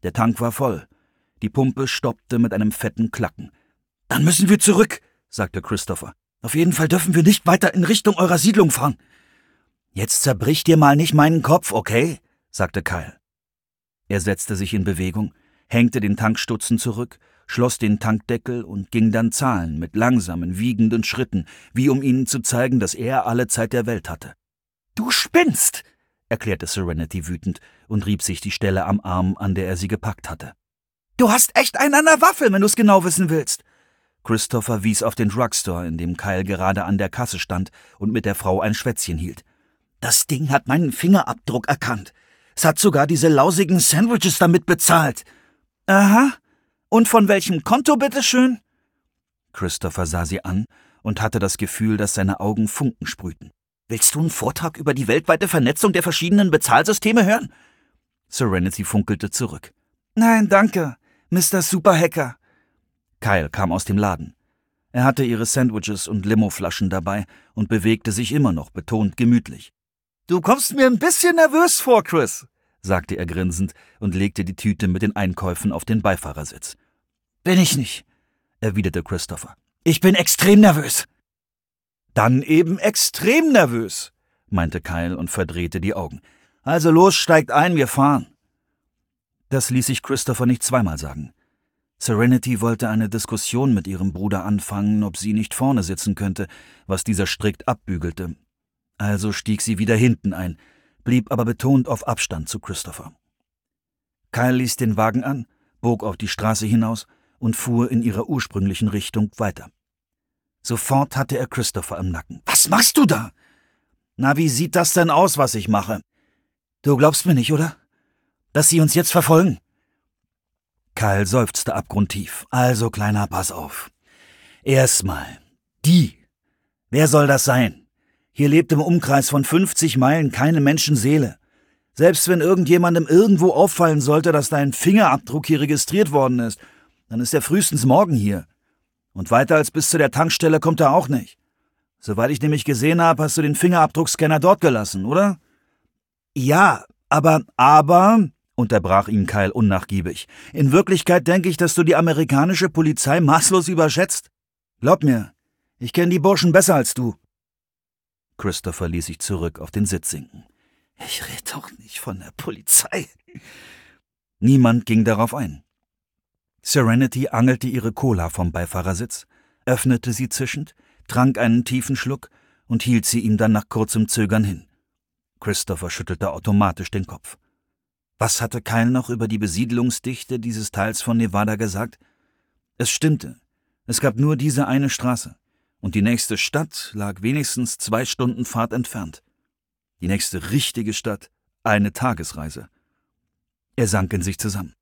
Der Tank war voll. Die Pumpe stoppte mit einem fetten Klacken. »Dann müssen wir zurück«, sagte Christopher. »Auf jeden Fall dürfen wir nicht weiter in Richtung eurer Siedlung fahren.« »Jetzt zerbrich dir mal nicht meinen Kopf, okay?«, sagte Kyle. Er setzte sich in Bewegung, hängte den Tankstutzen zurück, schloss den Tankdeckel und ging dann zahlen mit langsamen, wiegenden Schritten, wie um ihnen zu zeigen, dass er alle Zeit der Welt hatte. »Du spinnst«, erklärte Serenity wütend und rieb sich die Stelle am Arm, an der er sie gepackt hatte. »Du hast echt einen an der Waffel, wenn du's genau wissen willst.« Christopher wies auf den Drugstore, in dem Kyle gerade an der Kasse stand und mit der Frau ein Schwätzchen hielt. »Das Ding hat meinen Fingerabdruck erkannt. Es hat sogar diese lausigen Sandwiches damit bezahlt.« »Aha. Und von welchem Konto, bitteschön?« Christopher sah sie an und hatte das Gefühl, dass seine Augen Funken sprühten. »Willst du einen Vortrag über die weltweite Vernetzung der verschiedenen Bezahlsysteme hören?« Serenity funkelte zurück. »Nein, danke, Mr. Superhacker.« Kyle kam aus dem Laden. Er hatte ihre Sandwiches und Limoflaschen dabei und bewegte sich immer noch betont gemütlich. »Du kommst mir ein bisschen nervös vor, Chris«, sagte er grinsend und legte die Tüte mit den Einkäufen auf den Beifahrersitz. »Bin ich nicht«, erwiderte Christopher. »Ich bin extrem nervös.« »Dann eben extrem nervös«, meinte Kyle und verdrehte die Augen. »Also los, steigt ein, wir fahren.« Das ließ sich Christopher nicht zweimal sagen. Serenity wollte eine Diskussion mit ihrem Bruder anfangen, ob sie nicht vorne sitzen könnte, was dieser strikt abbügelte. Also stieg sie wieder hinten ein, blieb aber betont auf Abstand zu Christopher. Kyle ließ den Wagen an, bog auf die Straße hinaus und fuhr in ihrer ursprünglichen Richtung weiter. Sofort hatte er Christopher im Nacken. »Was machst du da?« »Na, wie sieht das denn aus, was ich mache?« »Du glaubst mir nicht, oder? Dass sie uns jetzt verfolgen?« Kyle seufzte abgrundtief. »Also, Kleiner, pass auf. Erstmal, die. Wer soll das sein? Hier lebt im Umkreis von 50 Meilen keine Menschenseele. Selbst wenn irgendjemandem irgendwo auffallen sollte, dass dein Fingerabdruck hier registriert worden ist, dann ist er frühestens morgen hier. Und weiter als bis zu der Tankstelle kommt er auch nicht. Soweit ich nämlich gesehen habe, hast du den Fingerabdruckscanner dort gelassen, oder?« »Ja, aber«, unterbrach ihn Kyle unnachgiebig. »In Wirklichkeit denke ich, dass du die amerikanische Polizei maßlos überschätzt. Glaub mir, ich kenne die Burschen besser als du.« Christopher ließ sich zurück auf den Sitz sinken. »Ich rede doch nicht von der Polizei.« Niemand ging darauf ein. Serenity angelte ihre Cola vom Beifahrersitz, öffnete sie zischend, trank einen tiefen Schluck und hielt sie ihm dann nach kurzem Zögern hin. Christopher schüttelte automatisch den Kopf. Was hatte Kyle noch über die Besiedlungsdichte dieses Teils von Nevada gesagt? Es stimmte. Es gab nur diese eine Straße. Und die nächste Stadt lag wenigstens 2 Stunden Fahrt entfernt. Die nächste richtige Stadt, eine Tagesreise. Er sank in sich zusammen.